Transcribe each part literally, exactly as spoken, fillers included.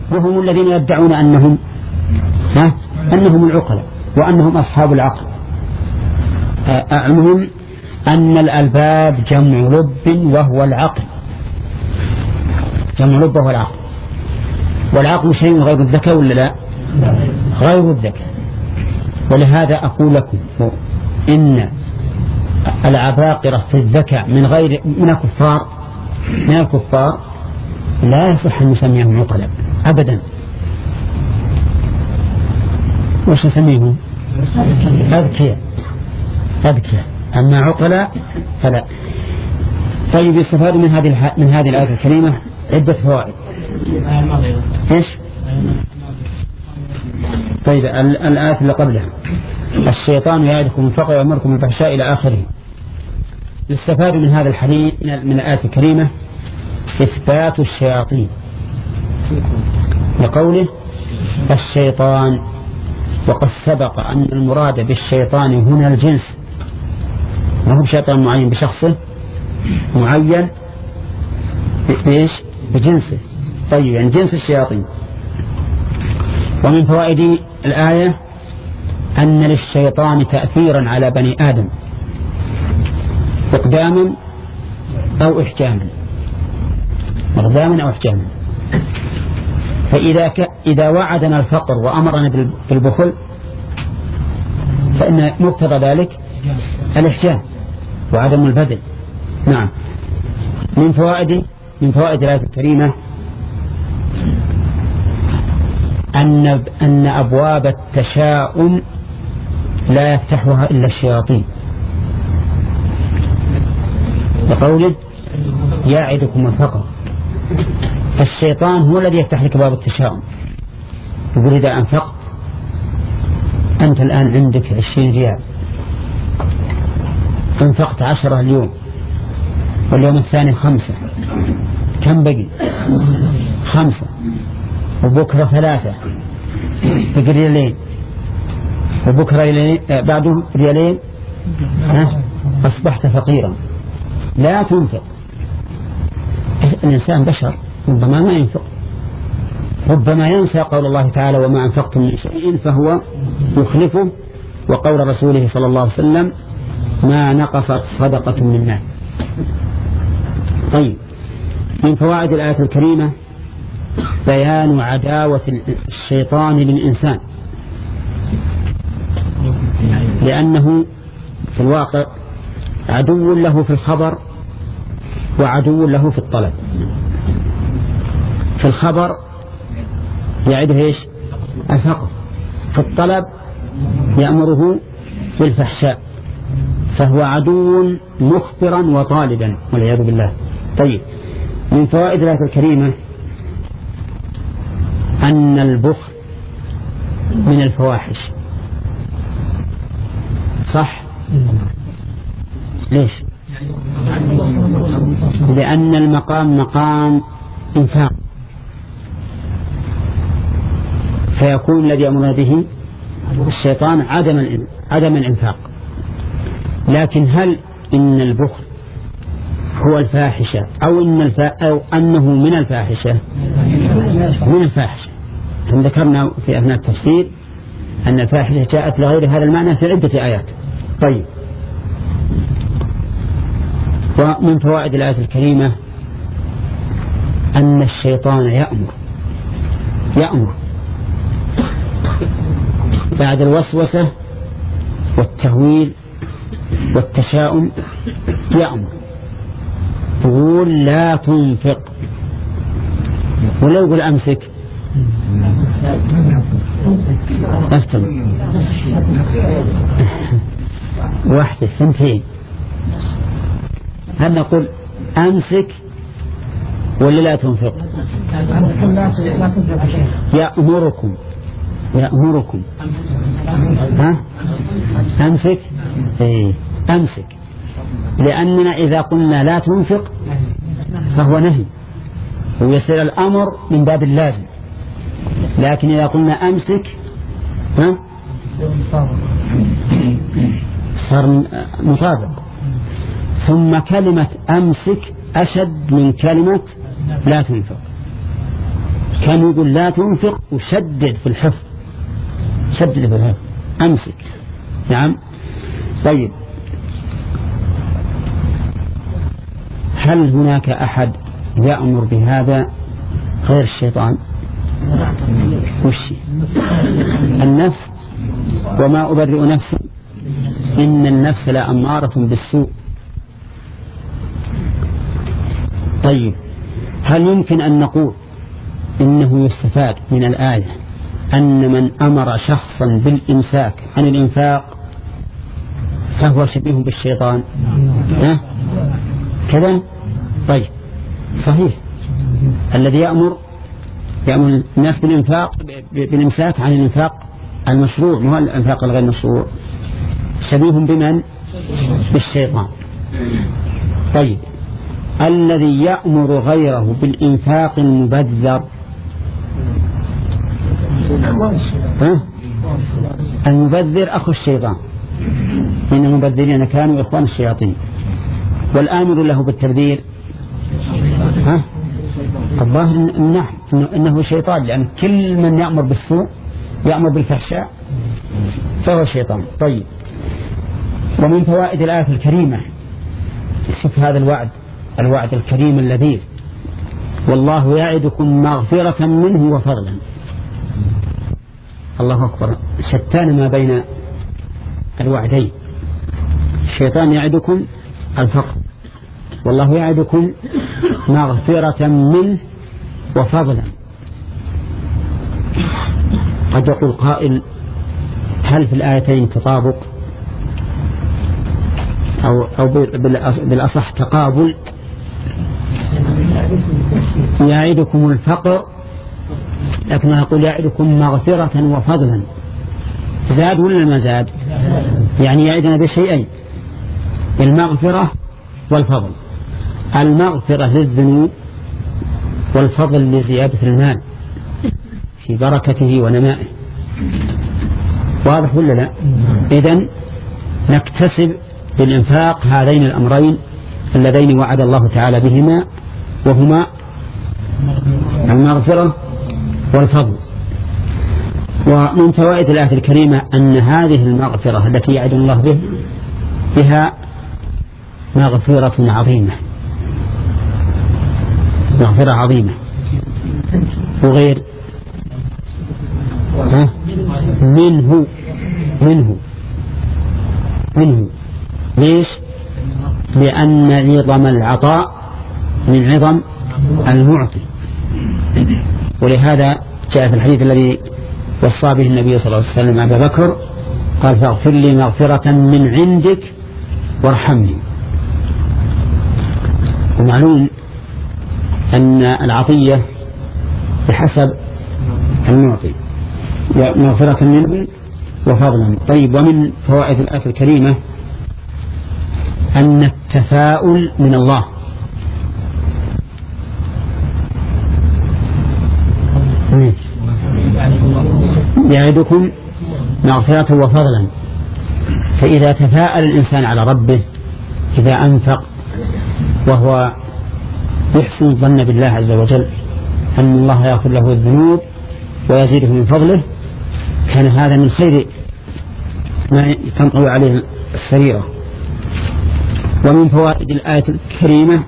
وهم الذين يدعون أنهم ها أنهم العقلاء وأنهم أصحاب العقل. أعلمهم أن الألباب جمع لب وهو العقل، جمع لب وهو العقل، والعقل شيء غير الذكاء ولا لا؟ غير الذكاء. ولهذا أقول لكم إن العباقرة في الذكاء من غير من الكفار من الكفار لا يصح أن نسميهم عقلاء أبدا. وش نسميهم؟ أذكياء أذكياء، أما عقلاء فلا. طيب يستفاد من هذه من هذه الآية الكريمة عدة فوائد. إيش؟ طيب الآية اللي قبلها الشيطان يعدكم الفقر ويأمركم بالفحشاء إلى آخره. يستفاد من هذا الحديث من الآية الكريمة إثبات الشياطين لقوله الشيطان، وقد سبق أن المراد بالشيطان هنا الجنس، ما هو شيطان معين بشخصه معين بإيش؟ بجنسه. طيب يعني جنس الشياطين. ومن فوائد الآية أن للشيطان تأثيرا على بني آدم إقداما أو إحكاما، إقداما أو إحكاما. فإذا ك... إذا وعدنا الفقر وأمرنا بالبخل فإن مقتضى ذلك الإحكام وعدم البذل. نعم. من فوائد من فوائد الآية الكريمة أن أن أبواب التشاؤم لا يفتحها إلا الشياطين، بقوله يعدكم الفقر. فالشيطان هو الذي يفتح لك باب التشاؤم، يقول إذا أنفقت أنت الآن عندك عشرين ريال، أنفقت عشرة اليوم واليوم الثاني خمسة، كم بقي؟ خمسة، وبكرة ثلاثة، بقي ريالين، وبكرة ريالين بعده ريالين، أصبحت فقيرا. لا تنفق. الإنسان بشر ربما ما ينفق، ربما ينسى قول الله تعالى وما أنفقتم من شيء فهو يخلفه، وقول رسوله صلى الله عليه وسلم ما نقصت صدقة من مال. طيب من فوائد الآية الكريمة بيان عداوة الشيطان للإنسان، لأنه في الواقع عدو له في الخبر وعدو له في الطلب. في الخبر يعده ايش؟ الفقر. في الطلب يأمره بالفحشاء، فهو عدو مخبرا وطالبا والعياذ بالله. طيب من فوائد الآية الكريمة أن البخل من الفواحش. صح؟ ليش؟ لأن المقام مقام إنفاق، فيكون الذي يأمر به الشيطان عدم عدم الإنفاق. لكن هل إن البخل هو الفاحشة أو إن الفا أو أنه من الفاحشة؟ من الفاحشة. هم ذكرنا في أثناء التفسير أن الفاحشة جاءت لغير هذا المعنى في عدة آيات. طيب ومن فوائد الآية الكريمة أن الشيطان يأمر يأمر بعد الوسوسة والتهويل والتشاؤم، يأمر يقول لا تنفق، ولا يقول أمسك. أفتم واحدة ثنتين، هل نقول أمسك ولا لا تنفق؟ يأمركم يأمركم ها أمسك. إيه أمسك، لأننا إذا قلنا لا تنفق فهو نهي ويصير الأمر من باب اللازم، لكن إذا قلنا أمسك ها صار مطابق. ثم كلمة أمسك أشد من كلمة لا تنفق، كان يقول لا تنفق وشدد في الحفظ، شدد في الحفظ، أمسك. نعم. طيب، هل هناك أحد يأمر بهذا غير الشيطان؟ وش النفس، وما أبرئ نفسي إن النفس لأمارة بالسوء. طيب، هل يمكن أن نقول إنه يستفاد من الآية أن من أمر شخصا بالإمساك عن الإنفاق فهو شبيه بالشيطان؟ ها؟ كذا؟ طيب، صحيح. الذي يأمر يأمر الناس بالإنفاق بالإمساك عن الإنفاق المشروع، مو الإنفاق الغير مشروع، شبيه بمن؟ بالشيطان. طيب، الذي يأمر غيره بالإنفاق المبذر، ها؟ المبذر أخو الشيطان، إن المبذرين كانوا إخوان الشياطين. والآمر له بالتبذير ها؟ الظاهر إنه, إنه شيطان، لأن كل من يأمر بالسوء يأمر بالفحشاء فهو شيطان. طيب، ومن فوائد الآية الكريمة، شوف هذا الوعد، الوعد الكريم اللذيذ: والله يعدكم مغفرة منه وفضلا. الله أكبر، شتان ما بين الوعدين. الشيطان يعدكم الفقر، والله يعدكم مغفرة منه وفضلا. قد يقول قائل: هل في الآيتين تطابق أو, أو بالأصح تقابل؟ يعدكم الفقر، لكن يقول يعدكم مغفرة وفضلا. زاد ولا ما زاد؟ يعني يعدنا بشيئين: المغفرة والفضل. المغفرة للذنوب، والفضل لزيادة المال في بركته ونمائه. واضح ولا لا؟ إذن نكتسب بالإنفاق هذين الأمرين اللذين وعد الله تعالى بهما، وهما المغفرة والفضل. ومن فوائد الآية الكريمة أن هذه المغفرة التي يعد الله به بها مغفرة عظيمة، مغفرة عظيمة. وغير ها؟ منه منه منه ليش؟ لأن عظم العطاء من عظم المعطي. ولهذا جاء في الحديث الذي وصى به النبي صلى الله عليه وسلم أبا بكر، قال: فاغفر لي مغفرة من عندك وارحمني. ومعلوم أن العطية بحسب المعطي، مغفرة منه وفضلا. طيب، ومن فوائد الآية الكريمة أن التفاؤل من الله. يعدكم مغفرة وفضلا. فإذا تفاءل الإنسان على ربه إذا أنفق وهو يحسن الظن بالله عز وجل أن الله يغفر له الذنوب ويزيده من فضله، كان هذا من خير ما تنطوي عليه السريرة. ومن فوائد الآية الكريمة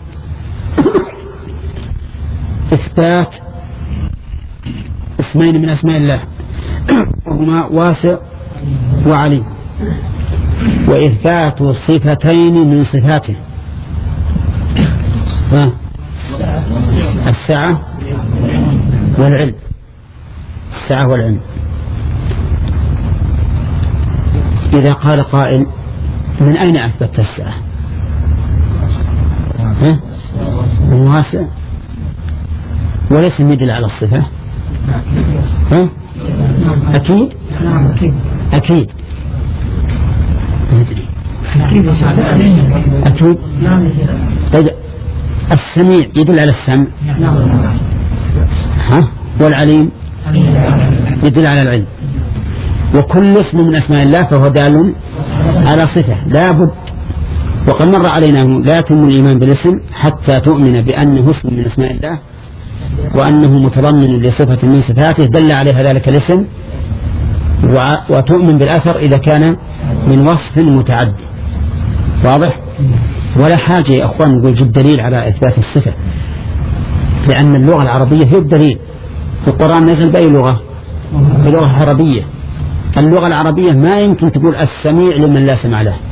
إثبات اسمين من أسماء الله، وهما واسع وعليم، وإثبات صفتين من صفاته: السعة والعلم. السعة والعلم. إذا قال قائل: من أين أثبت السعة؟ ها؟ من واسع، وليس يدل على الصفة. ها؟ أكيد أكيد أكيد. طيب، السميع يدل على السمع، ها؟ والعليم يدل على العلم. وكل اسم من أسماء الله فهو دال على صفة لا بد. وقد مر علينا لا يتم الإيمان بالاسم حتى تؤمن بأنه اسم من أسماء الله وأنه متضمن لصفة من صفاته دل عليها ذلك الاسم، وتؤمن بالأثر إذا كان من وصف متعدي. واضح؟ ولا حاجة يا أخوان نقول جد دليل على إثبات الصفة، لأن اللغة العربية هي الدليل. في القرآن نزل بأي لغة؟ بلغة عربية. اللغة العربية ما يمكن تقول السميع لمن لا سمع له،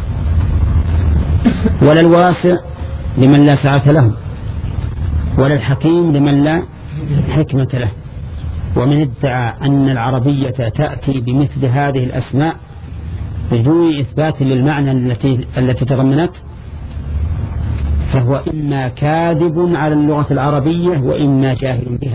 ولا الواسع لمن لا سعة له، ولا الحكيم لمن لا حكمة له. ومن ادعى أن العربية تأتي بمثل هذه الأسماء بدون إثبات للمعنى التي التي تضمنت فهو إما كاذب على اللغة العربية وإما جاهل بها.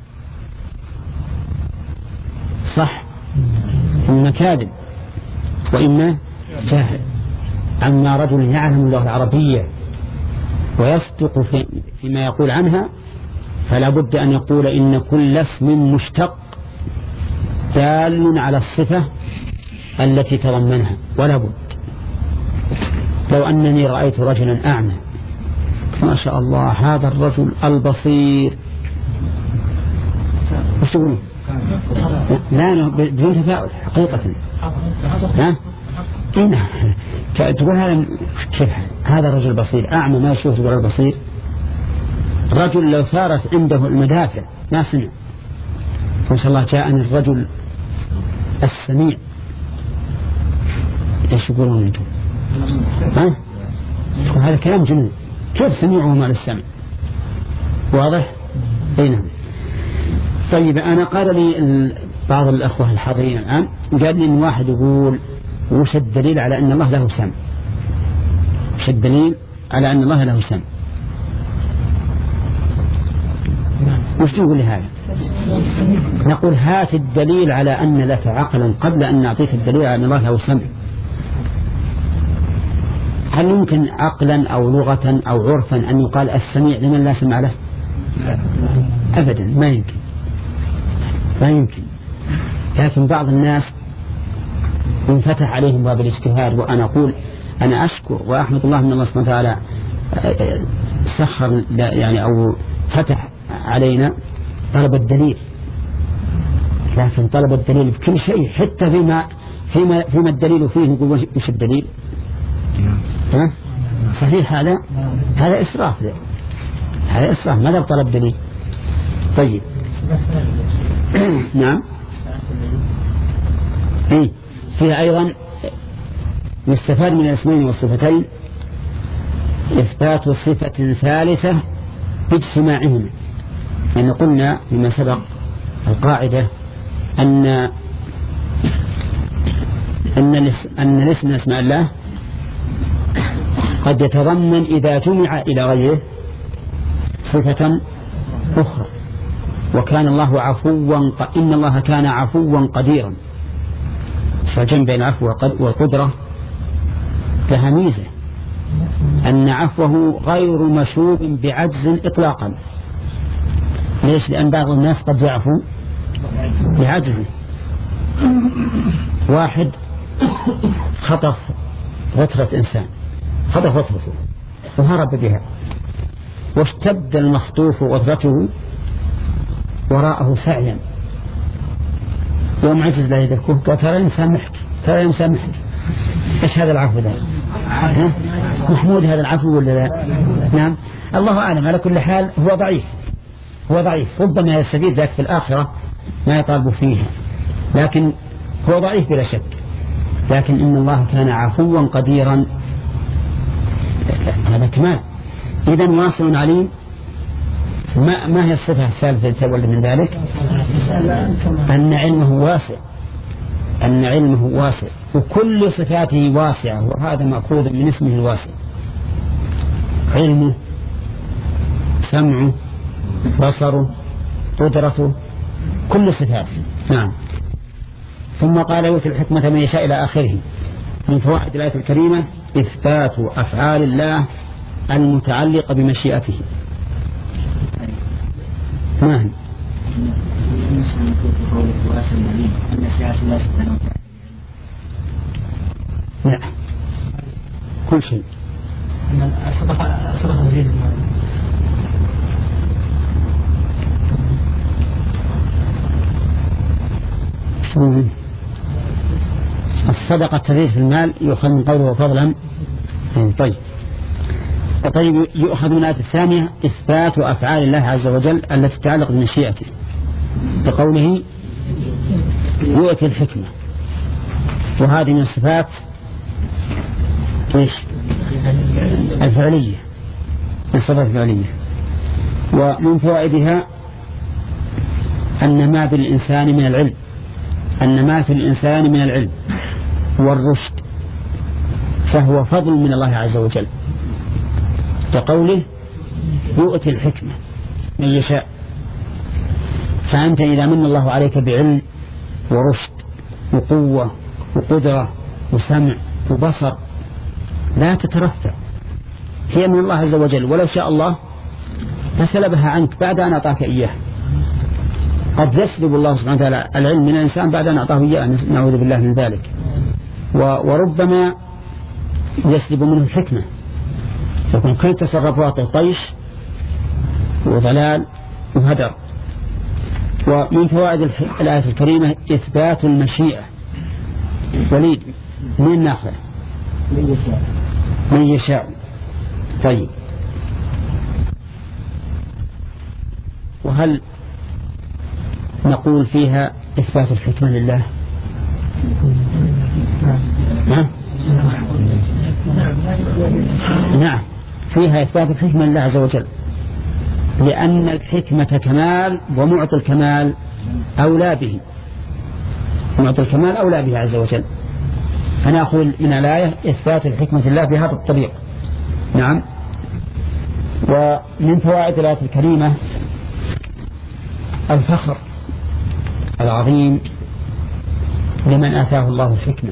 صح؟ إما كاذب وإما جاهل. أما رجل يعلم اللغة العربية ويصدق في فيما يقول عنها فلا بد أن يقول إن كل اسم مشتق دال على الصفة التي تضمنها، ولا بد. لو أنني رأيت رجلا أعمى ما شاء الله هذا الرجل البصير، وش تقولون؟ لا بدون تفاؤل حقيقة. ها؟ هنا تقول هذا كيف هذا الرجل بصير؟ أعمى ما يشوف تقول البصير. رجل لو ثارت عنده المدافع ما سمع، ما شاء الله جاءني الرجل السميع. ايش يقولون انتم؟ ها؟ هذا كلام جنون، كيف سميعه ما للسمع؟ واضح؟ بينهم. طيب أنا قال لي بعض الأخوة الحاضرين الآن قال لي إن واحد يقول وش الدليل على أن الله له سمع؟ وش الدليل على أن الله له سمع؟ وش تقول لهذا؟ نقول هات الدليل على أن لك عقلا قبل أن نعطيك الدليل على أن الله له سمع. هل يمكن عقلا أو لغة أو عرفا أن يقال السميع لمن لا سمع له؟ أبدا ما يمكن، ما يمكن. لكن بعض الناس انفتح عليهم باب الاجتهاد، وأنا أقول أنا أشكر وأحمد الله من الله سبحانه وتعالى سخر يعني أو فتح علينا طلب الدليل، لكن طلب الدليل بكل شيء حتى فيما فيما فيما الدليل فيه نقول وش الدليل؟ ها؟ صحيح هذا هذا إسراف، هذا إسراف. ماذا طلب دليل؟ طيب نعم. إيه فيها أيضا يستفاد من الاسمين والصفتين إثبات صفة ثالثة باجتماعهما. لأن قلنا فيما سبق القاعدة أن أن أن الاسم اسماء الله قد يتضمن إذا جمع إلى غيره صفة أخرى. وكان الله عفوا، إن الله كان عفوا قديرا، فالجمع بين العفو والقدرة لها ميزة أن عفوه غير مشوب بعجز إطلاقا. ليش؟ لأن بعض الناس قد يعفو بعجزه. واحد خطف غترة إنسان، خطف غترته وهرب بها، واشتد المخطوف غترته وراءه سعيا، يوم عجز لا يدركه قال ترى الإنسان محك، ترى الإنسان محك. إيش هذا العفو ده؟ محمود هذا العفو ولا لا؟ نعم الله أعلم. على كل حال هو ضعيف، هو ضعيف، ربما يستفيد ذاك في الآخرة ما يطالب فيها، لكن هو ضعيف بلا شك. لكن إن الله كان عفوا قديرا، هذا كمال. إذن واسع عليم. ما, ما هي الصفة الثالثة تولد من ذلك؟ أن علمه واسع، أن علمه واسع وكل صفاته واسعة، وهذا مأخوذ من اسمه الواسع. علمه، سمعه، بصره، قدرته، كل صفاته. نعم. ثم قال يؤتي الحكمة من يشاء إلى آخره. من فوائد الآية الكريمة إثبات أفعال الله المتعلقة بمشيئته. ما هي؟ لا كل شيء. الصدقة تزيد في المال يؤخذ من قوله فضلا. طيب طيب يؤخذ من الآية الثانية إثبات أفعال الله عز وجل التي تتعلق بمشيئته بقوله يؤتي الحكمة، وهذه من الصفات إيش الفعلية، الصفات الفعلية. ومن فوائدها أن ما في الإنسان من العلم أن ما في الإنسان من العلم والرشد فهو فضل من الله عز وجل، كقوله يؤتي الحكمة من يشاء. فأنت إذا من الله عليك بعلم ورشد وقوة وقدرة وسمع وبصر لا تترفع، هي من الله عز وجل، ولو شاء الله فسلبها عنك بعد أن أعطاك إياه. قد يسلب الله سبحانه وتعالى العلم من الإنسان بعد أن أعطاه إياه، نعوذ بالله من ذلك. وربما يسلب منه الحكمة، يكون كل تصرفاته طيش وضلال وهدر. ومن فوائد الآية الكريمة إثبات المشيئة. وليد من ناخذ من يشاء. طيب وهل نقول فيها إثبات الحكمة لله؟ ها؟ نعم فيها إثبات الحكمة لله عز وجل، لأن الحكمة كمال ومعطي الكمال أولى به، معطي الكمال أولى به عز وجل. فنأخذ من الآية إثبات الحكمة لله بهذا الطريق. نعم. ومن فوائد الآية الكريمة الفخر العظيم لمن آتاه الله الحكمة،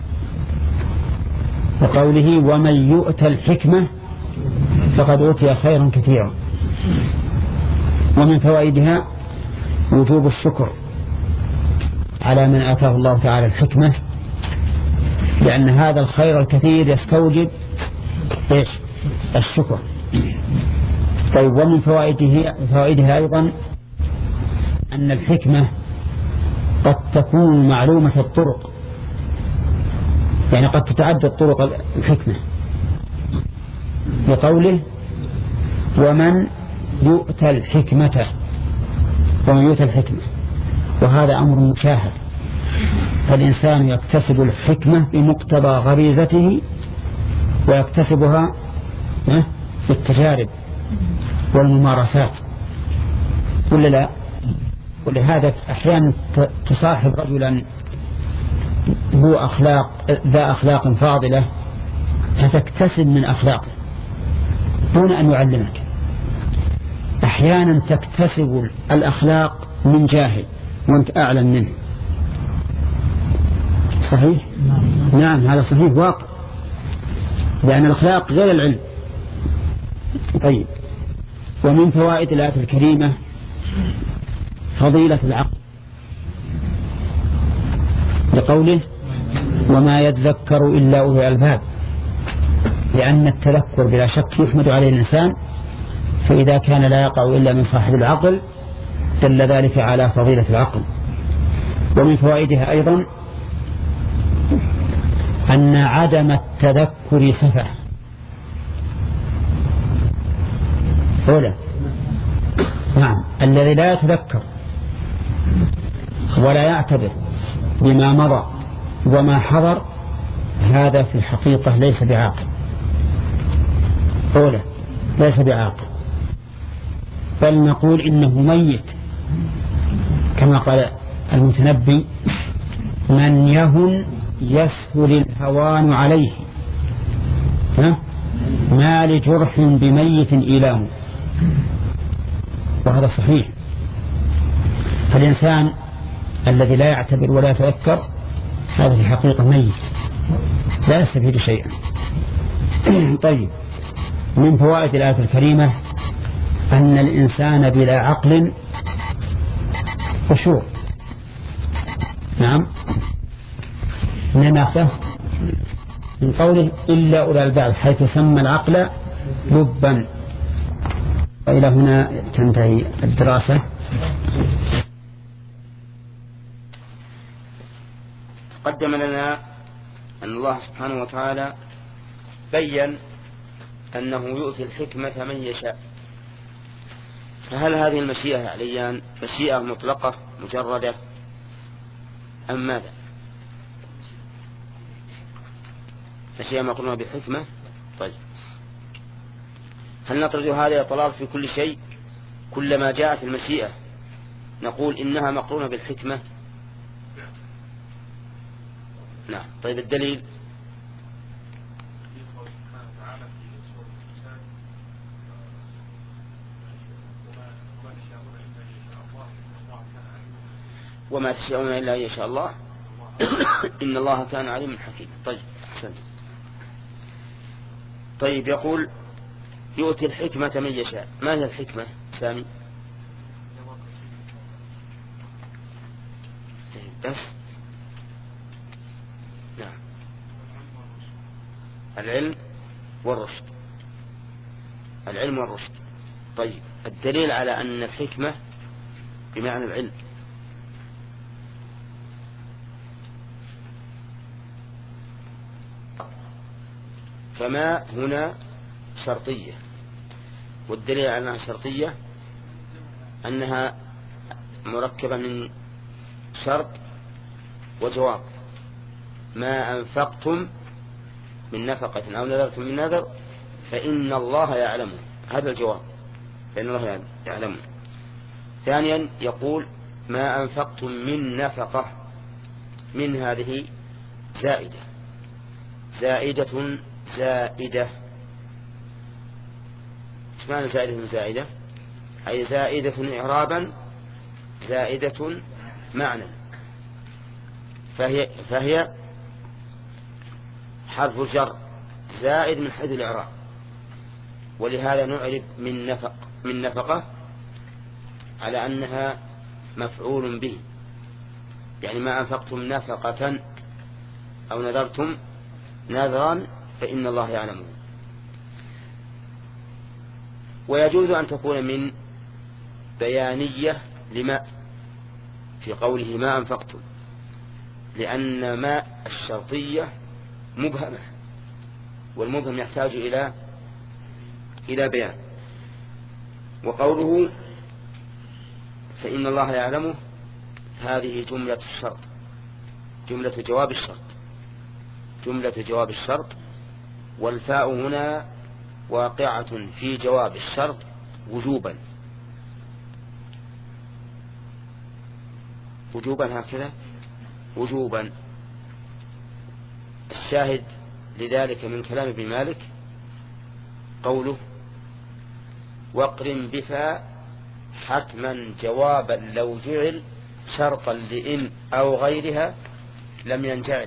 وقوله ومن يؤت الحكمة فقد أوتي خيرا كثيرا. ومن فوائدها وجوب الشكر على من آتاه الله تعالى الحكمة، لأن هذا الخير الكثير يستوجب إيش الشكر. طيب ومن فوائده فوائدها أيضا أن الحكمة قد تكون معلومة الطرق، يعني قد تتعدد طرق الحكمة، لقوله ومن يؤتى الحكمة ومن يؤتى الحكمة، وهذا أمر مشاهد، فالإنسان يكتسب الحكمة بمقتضى غريزته ويكتسبها بالتجارب والممارسات ولا لا؟ ولهذا أحيانا تصاحب رجلا ذو أخلاق ذا أخلاق فاضلة فتكتسب من أخلاقه دون أن يعلمك. أحيانا تكتسب الأخلاق من جاهل وأنت أعلم منه. صحيح؟ نعم هذا صحيح واقع، لأن الأخلاق غير العلم. طيب ومن فوائد الآية الكريمة فضيلة العقل، لقوله وما يتذكر إلا أولو الألباب، لأن التذكر بلا شك يحمد عليه الإنسان، فإذا كان لا يقع إلا من صاحب العقل دل ذلك على فضيلة العقل. ومن فوائدها أيضا أن عدم التذكر سفه. أولا نعم الذي لا يتذكر ولا يعتبر بما مضى وما حضر هذا في الحقيقة ليس بعاقل. أولا ليس بعاقل، بل نقول إنه ميت، كما قال المتنبي من يهن يسهل الهوان عليه ما لجرح بميت إيلام. وهذا صحيح، فالإنسان الذي لا يعتبر ولا يتذكر هذا في الحقيقة ميت لا يستفيد شيئا. طيب من فوائد الآية الكريمة أن الإنسان بلا عقل خشوع. نعم نناخذ من قوله إلا أولى الألباب، حيث سمى العقل لبا. وإلى هنا تنتهي الدراسة. قدم لنا أن الله سبحانه وتعالى بيّن أنه يؤتي الحكمة من يشاء. فهل هذه المشيئة عليان مشيئة مطلقة مجردة أم ماذا؟ مشيئة مقرونة بالحكمة. طيب هل نطرد هذا الإطلاق في كل شيء؟ كلما جاءت المشيئة نقول إنها مقرونة بالحكمة؟ نعم. طيب الدليل؟ وما تشاءون إلا أن يشاء الله إن الله كان عليما حكيما. طيب أحسنت. طيب يقول يؤتي الحكمة من يشاء. ما هي الحكمة سامي؟ بس نعم العلم والرشد. العلم والرشد. طيب الدليل على أن الحكمة بمعنى العلم. فما هنا شرطية، والدليل على أنها شرطية أنها مركبة من شرط وجواب. ما أنفقتم من نفقة أو نذرتم من نذر فإن الله يعلمه. هذا الجواب، فإن الله يعلمه. ثانيا يقول ما أنفقتم من نفقة، من هذه زائدة زائدة زائدة. ايش معنى زائدة زائدة؟ أي زائدة إعرابا زائدة معنى. فهي, فهي حرف جر زائد من حيث الإعراب، ولهذا نعرب من نفق من نفقة على أنها مفعول به، يعني ما أنفقتم نفقة أو نذرتم نذرا فإن الله يعلمه. ويجوز أن تكون من بيانية لما في قوله ما أنفقتم، لأن ما الشرطية مبهمة، والمبهم يحتاج إلى إلى بيان. وقوله فإن الله يعلمه هذه جملة الشرط، جملة جواب الشرط، جملة جواب الشرط. والفاء هنا واقعة في جواب الشرط وجوبا، وجوبا هكذا وجوبا. الشاهد لذلك من كلام ابن مالك قوله واقرن بفاء حتما جوابا لو جعل شرطا لإن أو غيرها لم ينجعل.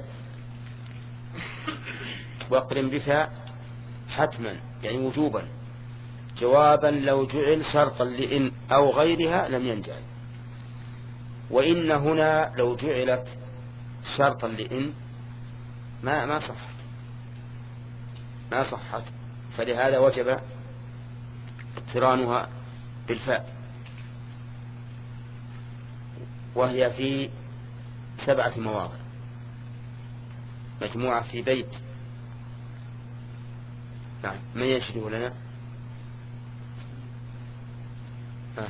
واقرن بفاء حتما يعني وجوبا جوابا لو جعل شرطا لإن أو غيرها لم ينجعل. وإن هنا لو جعلت شرطا لإن ما ما صحت ما صحت فلهذا وجب اقترانها بالفاء، وهي في سبعة مواضع مجموعة في بيت. نعم من يشهده لنا؟ آه.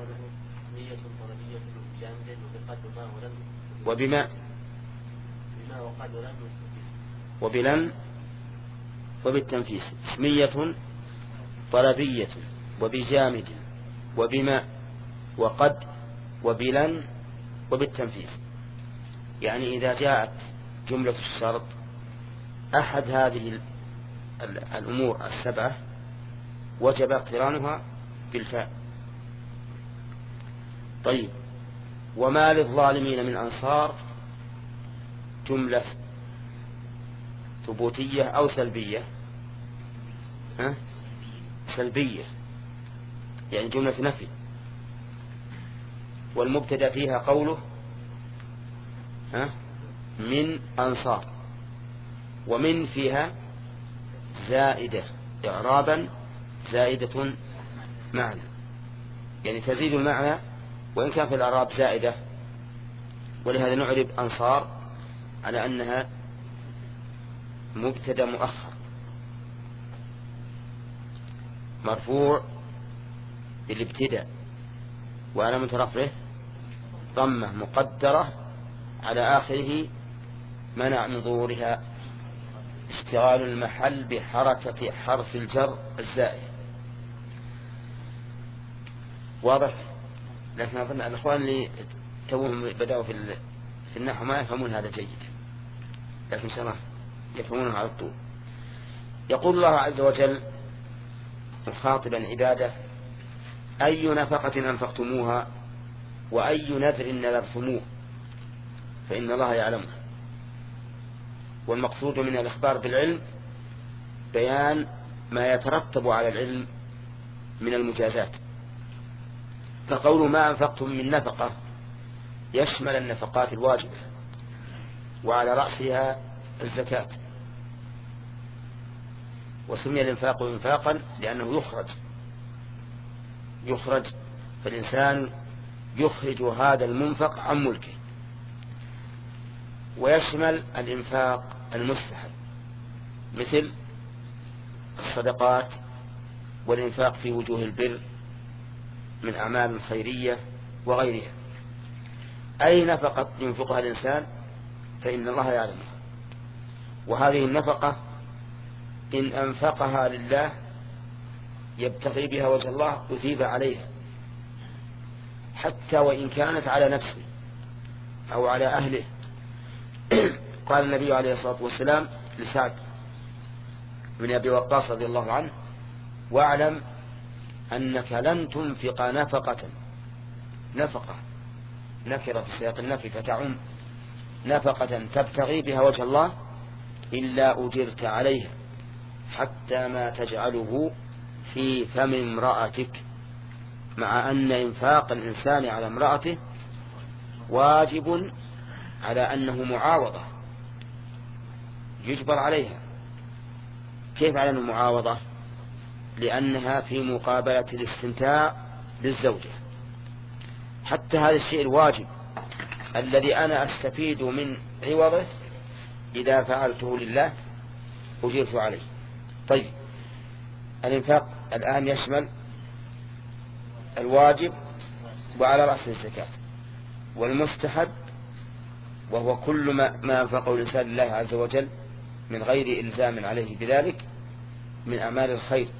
وبما وبلن وبالتنفيس. اسمية طلبية وبجامد وبما وقد وبلن وبالتنفيس. يعني إذا جاءت جملة الشرط أحد هذه الأمور السبعة وجب اقترانها بالفاء. طيب وما للظالمين من أنصار جملة ثبوتية أو سلبية؟ ها؟ سلبية يعني جملة نفي، والمبتدأ فيها قوله ها؟ من أنصار، ومن فيها زائدة إعرابا زائدة معنى، يعني تزيد المعنى وإن كان في الإعراب زائدة. ولهذا نعرب أنصار على أنها مبتدأ مؤخر مرفوع بالابتداء وعلامة رفعه ضمة مقدرة على آخره منع من ظهورها اشتغال المحل بحركة حرف الجر الزائد. واضح؟ لكن أظن الأخوان اللي توهم بدأوا في في النحو ما يفهمون هذا جيد، لكن إن شاء الله يفهمونه على الطول. يقول الله عز وجل مخاطبا عباده: أي نفقة أنفقتموها وأي نذر نذرتموه فإن الله يعلمه. والمقصود من الإخبار بالعلم بيان ما يترتب على العلم من المجازات. فقول ما أنفقتم من نفقة يشمل النفقات الواجبة وعلى رأسها الزكاة. وسمي الإنفاق إنفاقا لأنه يخرج يخرج فالإنسان يخرج هذا المنفق عن ملكه. ويشمل الإنفاق المستحب مثل الصدقات والإنفاق في وجوه البر من أعمال خيرية وغيرها. أي نفقة ينفقها الإنسان فإن الله يعلمها. وهذه النفقة إن أنفقها لله يبتغي بها وجه الله أثيب عليها، حتى وإن كانت على نفسه أو على أهله. قال النبي عليه الصلاة والسلام لسعد بن أبي وقاص رضي الله عنه: واعلم أنك لن تنفق نفقة نفقة نكرة في سياق النفي فتعم نفقة تبتغي بها وجه الله إلا أجرت عليها حتى ما تجعله في فم امرأتك. مع أن إنفاق الإنسان على امرأته واجب على أنه معاوضة يجبر عليها. كيف على أنه معاوضة؟ لأنها في مقابلة الاستمتاع للزوجة. حتى هذا الشيء الواجب الذي أنا أستفيد من عوضه إذا فعلته لله أجرت عليه. طيب، الإنفاق الآن يشمل الواجب وعلى رأس الزكاة، والمستحب وهو كل ما, ما أنفقه الإنسان لله عز وجل من غير إلزام عليه بذلك من أعمال الخير.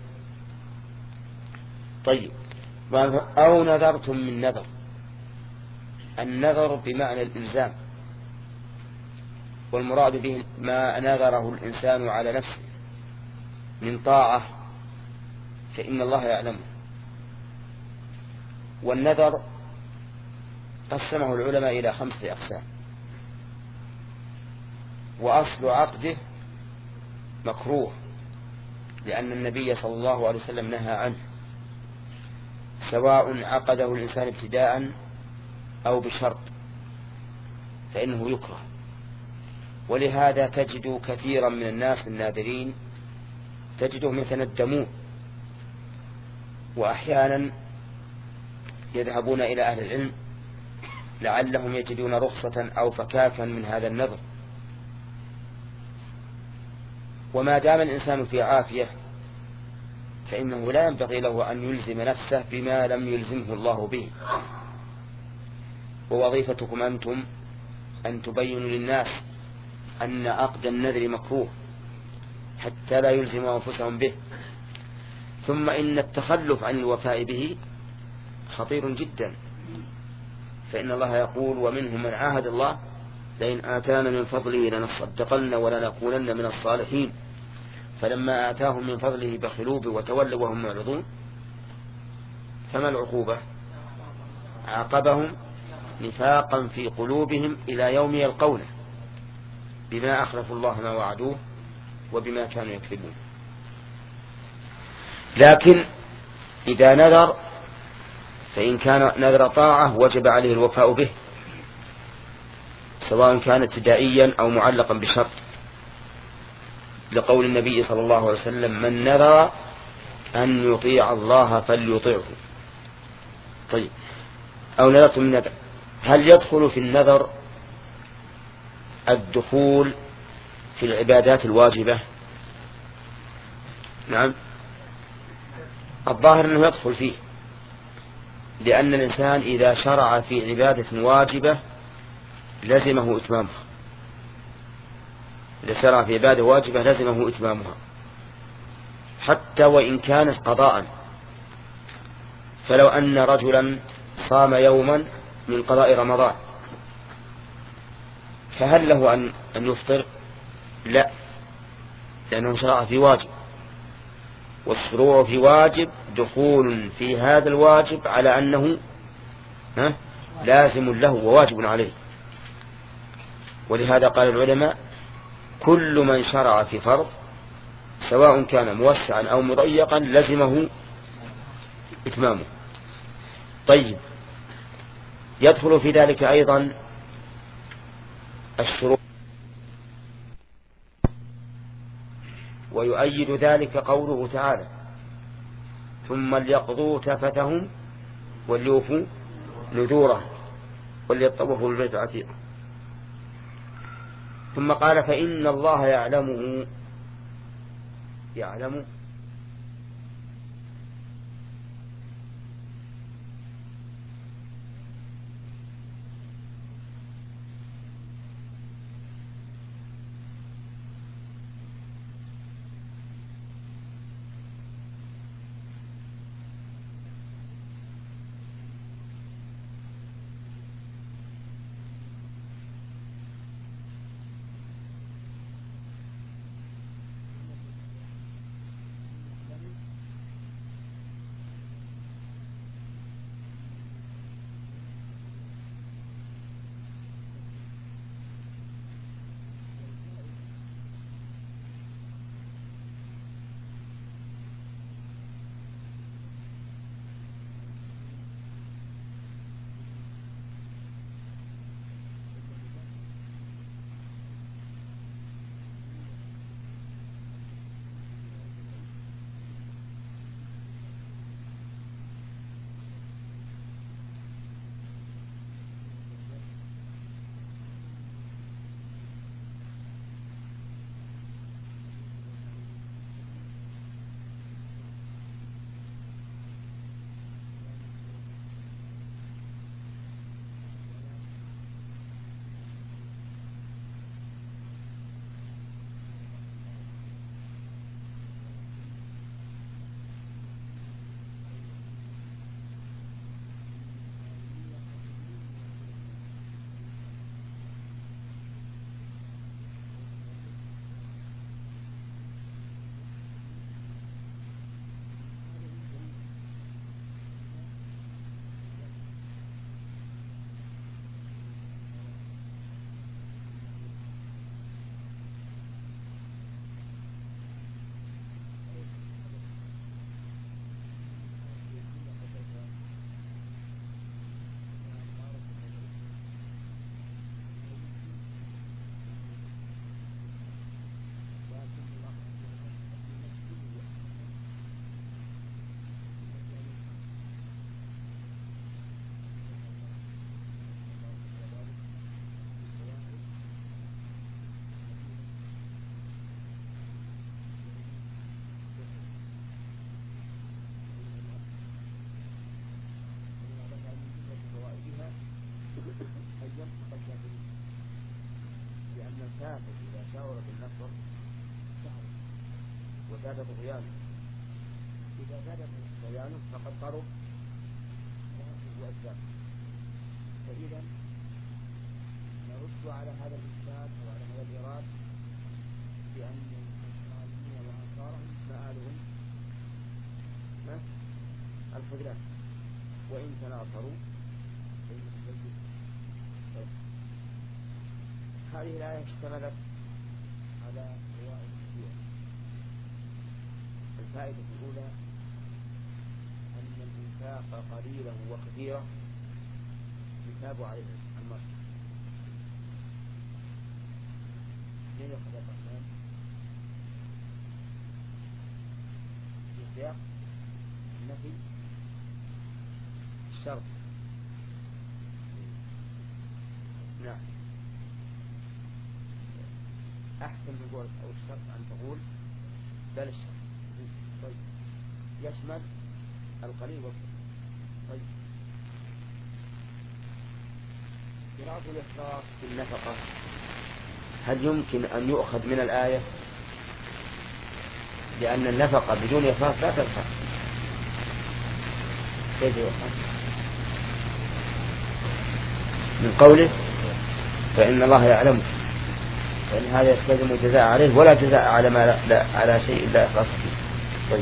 طيب، أو نذرتم من نذر. النذر بمعنى الإلزام، والمراد به ما نذره الإنسان على نفسه من طاعة فإن الله يعلمه. والنذر قسمه العلماء إلى خمسة أقسام. وأصل عقده مكروه لأن النبي صلى الله عليه وسلم نهى عنه، سواء عقده الإنسان ابتداء أو بشرط فإنه يكره. ولهذا تجد كثيرا من الناس الناذرين تجدهم يتندمون، وأحيانا يذهبون إلى أهل العلم لعلهم يجدون رخصة أو فكاكا من هذا النذر. وما دام الإنسان في عافية فإنه لا ينبغي له أن يلزم نفسه بما لم يلزمه الله به. ووظيفتكم أنتم أن تبينوا للناس أن عقد النذر مكروه حتى لا يلزموا أنفسهم به. ثم إن التخلف عن الوفاء به خطير جدا، فإن الله يقول: ومنهم من عاهد الله لئن آتانا من فضله لنصدقن ولنكونن من الصالحين، فلما آتاهم من فضله بخلوا به وتولوا وهم معرضون. فما العقوبة؟ عاقبهم نفاقا في قلوبهم إلى يوم يلقونه بما أخلفوا الله ما وعدوه وبما كانوا يكذبون. لكن إذا نذر فإن كان نذر طاعة وجب عليه الوفاء به، سواء كان ابتدائيا أو معلقا بشرط، لقول النبي صلى الله عليه وسلم: من نذر أن يطيع الله فليطيعه. طيب، أو نذرت من نذر، هل يدخل في النذر الدخول في العبادات الواجبة؟ نعم، الظاهر أنه يدخل فيه، لأن الإنسان إذا شرع في عبادة واجبة لزمه إتمامها. إذا شرع في عبادة واجبة لزمه إتمامها حتى وإن كانت قضاء. فلو أن رجلا صام يوما من قضاء رمضان فهل له أن أن يفطر؟ لا، لأنه شرع في واجب، والشروع في واجب دخول في هذا الواجب على أنه لازم له وواجب عليه. ولهذا قال العلماء كل من شرع في فرض سواء كان موسعا أو مضيقا لزمه إتمامه. طيب، يدخل في ذلك أيضا الشروع، ويؤيد ذلك قوله تعالى ثم ليقضوا تفتهم وليوفوا نذورهم وليطوفوا بالبيت العتيق. ثم قال فإن الله يعلمه يعلم لأن الكافر إذا شعر بالنصر شعر وزاد طغيانه، إذا زاد طغيانه فقد قرب وأجزاء. فإذا نرد على هذا الإشكال وعلى هذا الإيراد بأن النصرانيين وأنصارهم مآلهم الخذلان، وإن تناصروا فإنهم يجب. هذه الآية اشتملت على فوائد كثيرة. الفائدة الأولى أن الإنفاق قليلا وكثيرا يثاب عليه المرء. من يأخذ الرحمن في سياق النفي الشرط. نعم. أحسن من قول أو الشرط أن تقول بل الشرط. طيب يشمل القليل والكثير. طيب قراءة الإخلاص في النفقة هل يمكن أن يؤخذ من الآية؟ لأن النفقة بدون إخلاص لا تنفع. كيف يؤخذ؟ من قوله فإن الله يعلم، فإن هذا يستلزم الجزاء عليه ولا جزاء على ما لا لا على شيء لا إخلاص فيه. طيب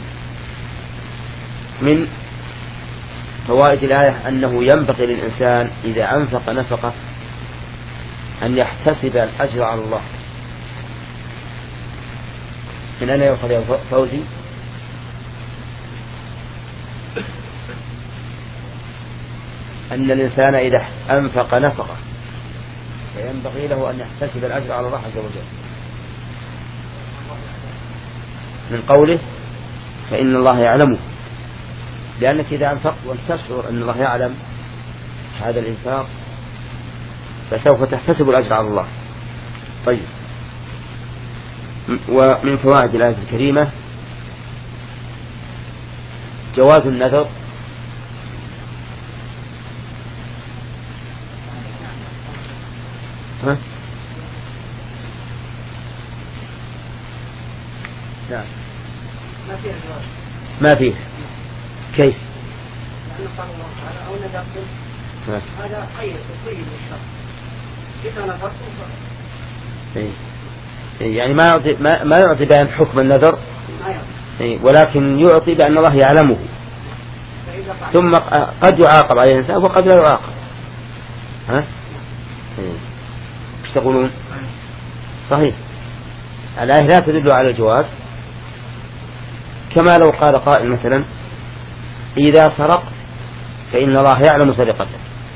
من فوائد الآية أنه ينبغي للإنسان إذا أنفق نفقة أن يحتسب الأجر على الله. من أين يؤخذ يا فوزي؟ أن الإنسان إذا أنفق نفقة فينبغي له أن يحتسب الأجر على الله عز وجل، من قوله فإن الله يعلمه، لأنك إذا أنفقت وتشعر أن الله يعلم هذا الإنفاق فسوف تحتسب الأجر على الله. طيب ومن فوائد الآية الكريمة جواز النذر ها؟ لا ما فيه جواز. ما فيه. كيف؟ لأنه قال الله تعالى أو نذرتم هذا قيد قيد الشرط إذا نذرتم إيه. يعني ما يعطي ما, ما يعطي بيان حكم النذر، ما يعطي إيه. ولكن يعطي بأن الله يعلمه، ثم قد يعاقب عليه الإنسان وقد لا يعاقب. ها؟ إيه. ايش تقولون؟ صحيح الآية لا تدل على الجواز، كما لو قال قائل مثلا إذا سرقت فإن الله يعلم سرقتك،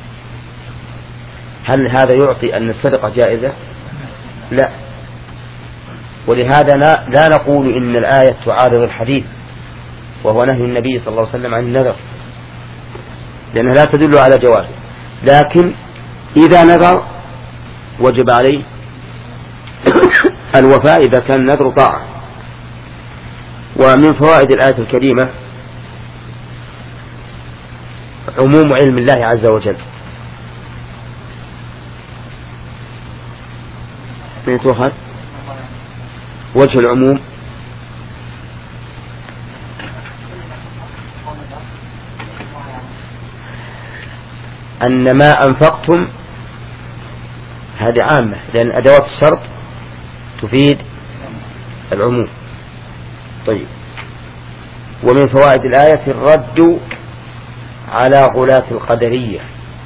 هل هذا يعطي أن السرقة جائزة؟ لا. ولهذا لا نقول إن الآية تعارض الحديث وهو نهي النبي صلى الله عليه وسلم عن النذر، لأنها لا تدل على جواز، لكن إذا نذر وجب عليه الوفاء إذا كان النذر طاعة. ومن فوائد الآية الكريمة عموم علم الله عز وجل. من تؤخذ وجه العموم أن ما أنفقتم هذه عامة، لأن أدوات الشرط تفيد العموم. طيب ومن فوائد الآية الرد على غلاة القدرية.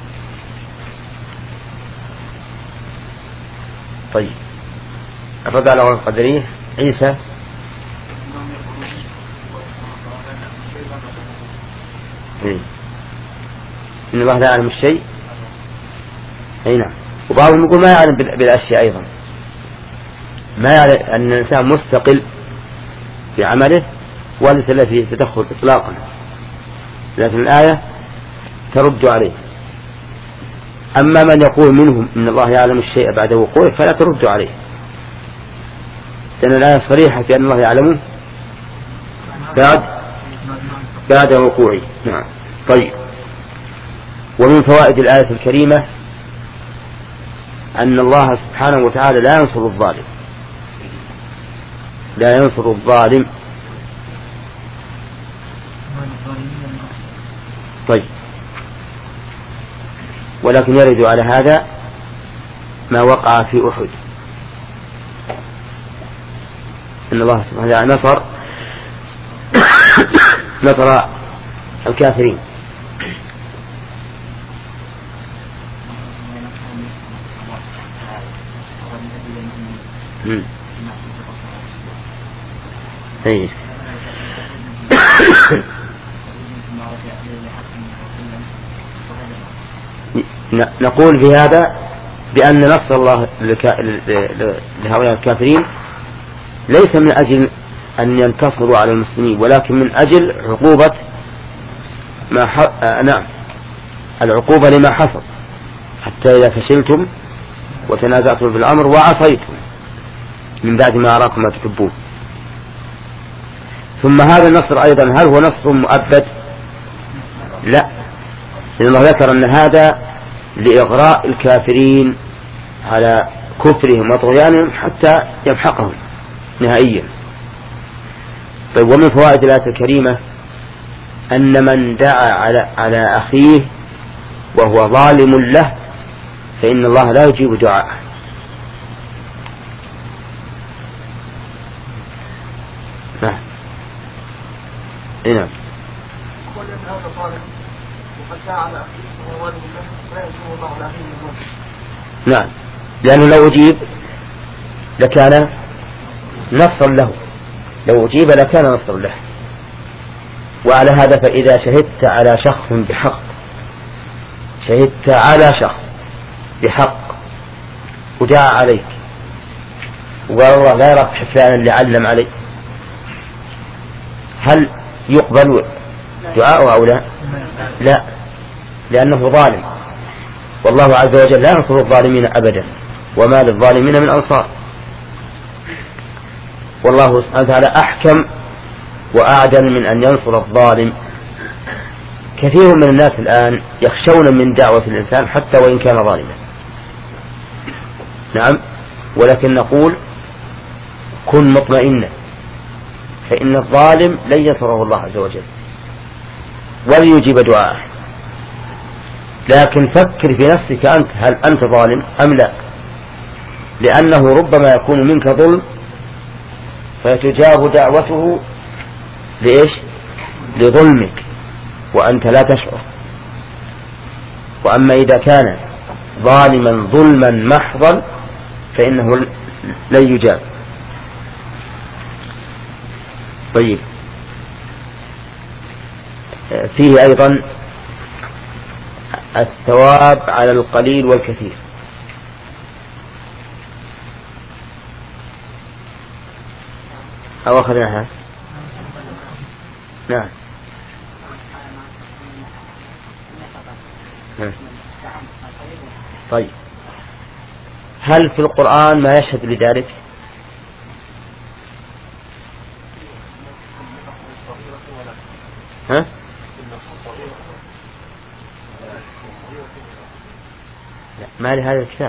طيب الرد على غلاة القدرية عيسى إيه. إن الله لا يعلم الشيء، أي نعم. وبعضهم يقول ما يعلم بالأشياء أيضا، ما يعلم أن الإنسان مستقل بعمله وليس له فيه تدخل إطلاقا، لكن الآية ترد عليه. أما من يقول منهم إن الله يعلم الشيء بعد وقوعه فلا ترد عليه، لأن الآية صريحة في أن الله يعلمه بعد بعد وقوعه. نعم. طيب ومن فوائد الآية الكريمة أن الله سبحانه وتعالى لا ينصر الظالم، لا ينصر الظالم. طيب ولكن يرد على هذا ما وقع في أحد، إن الله سبحانه وتعالى نصر نصر الكافرين. أيه. نقول في هذا بأن نصر الله لهؤلاء الكافرين ليس من أجل أن ينتصروا على المسلمين، ولكن من أجل عقوبة ما ح... آه نعم العقوبة لما حصل، حتى إذا فشلتم وتنازعتم في الأمر وعصيتم من بعد ما أراكم ما تحبون. ثم هذا النصر أيضا هل هو نصر مؤبد؟ لا، لأن الله ذكر أن هذا لإغراء الكافرين على كفرهم وطغيانهم حتى يمحقهم نهائيا. طيب، ومن فوائد الآية الكريمة أن من دعا على, على أخيه وهو ظالم له فإن الله لا يجيب دعاءه. نعم. نعم. نعم، لأنه لو أجيب لكان نصرا له، لو أجيب لكان نصرا له. وعلى هذا فإذا شهدت على شخص بحق، شهدت على شخص بحق ودعا عليك والله لا يرى حفلانا لعلم عليك، هل يقبل دعاءه أو لا؟ لا، لأنه ظالم، والله عز وجل لا ينصر الظالمين أبدا، وما للظالمين من أنصار. والله سبحانه وتعالى أحكم وأعدل من أن ينصر الظالم. كثير من الناس الآن يخشون من دعوة الإنسان حتى وإن كان ظالما. نعم، ولكن نقول كن مطمئنا، فإن الظالم لن ينصره الله عز وجل ولن يجيب دعاءه. لكن فكر في نفسك أنت، هل أنت ظالم أم لا؟ لأنه ربما يكون منك ظلم فتجاب دعوته لإيش؟ لظلمك وأنت لا تشعر. وأما إذا كان ظالما ظلما محضا فإنه لن يجاب. طيب، فيه أيضا الثواب على القليل والكثير. أو أخذناها؟ نعم. طيب، هل في القرآن ما يشهد لذلك؟ ها؟ لا، ما لهذا الكتاب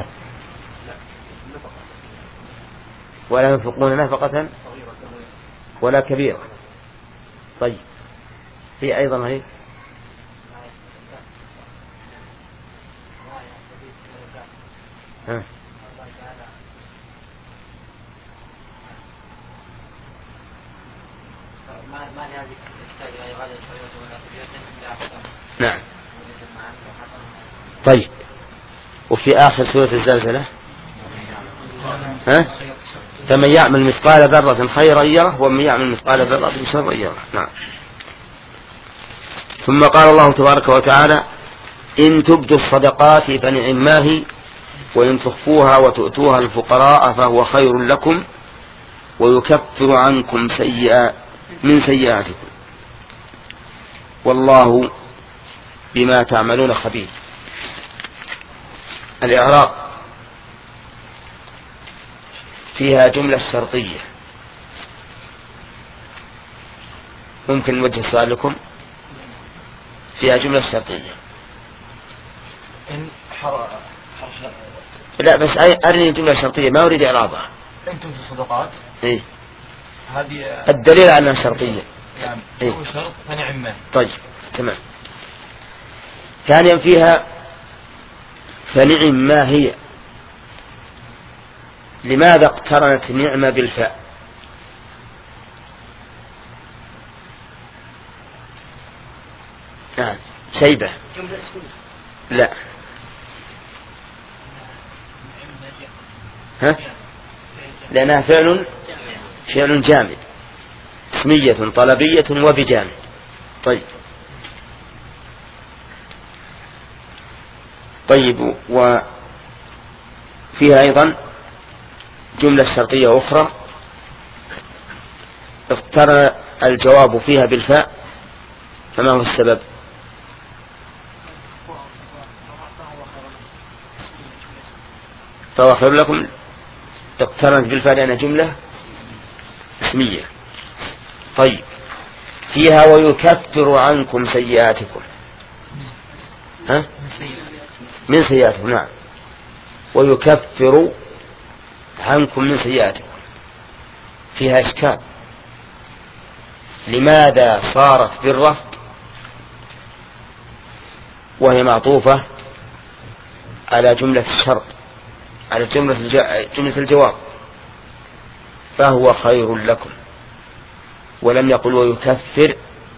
ولا ينفقون نفقة ولا كبيرة. طيب، في أيضا هيك ها؟ نعم. طيب، وفي آخر سورة الزلزلة ها؟ فمن يعمل مثقال ذرة خيرا يره ومن يعمل مثقال ذرة شرا يره. نعم. ثم قال الله تبارك وتعالى إن تبدوا الصدقات فنعم ما هي وإن تخفوها وتؤتوها الفقراء فهو خير لكم ويكفر عنكم سيئات من سيئاتكم والله بما تعملون خبير. الإعراب فيها جملة شرطية. ممكن نوجه السؤال لكم؟ فيها جملة شرطية. إن حر... لا بس أرني جملة شرطية ما أريد إعرابها. أنتم في الصدقات إيه؟ هذه الدليل على أنها شرطية. نعم. إيه؟ هو شرط فنعم ما. طيب، تمام. ثانيا فيها فنعم ما هي. لماذا اقترنت نعمة بالفاء؟ نعم. شيبة. لا. ها؟ لأنها فعل فعل جامد، اسمية طلبية وبجامد. طيب. طيب، وفيها أيضا جملة شرطية أخرى اقترن الجواب فيها بالفاء، فما هو السبب؟ فهو خير لكم اقترنت بالفعل لأنها جملة اسمية. طيب فيها ويكفر عنكم سيئاتكم، ها؟ من سيئاتكم، نعم، ويكفر عنكم من سيئاتكم. فيها إشكال، لماذا صارت بالرفض وهي معطوفة على جملة الشرط، على جملة جملة الجواب؟ فهو خير لكم، ولم يقل ويكفر.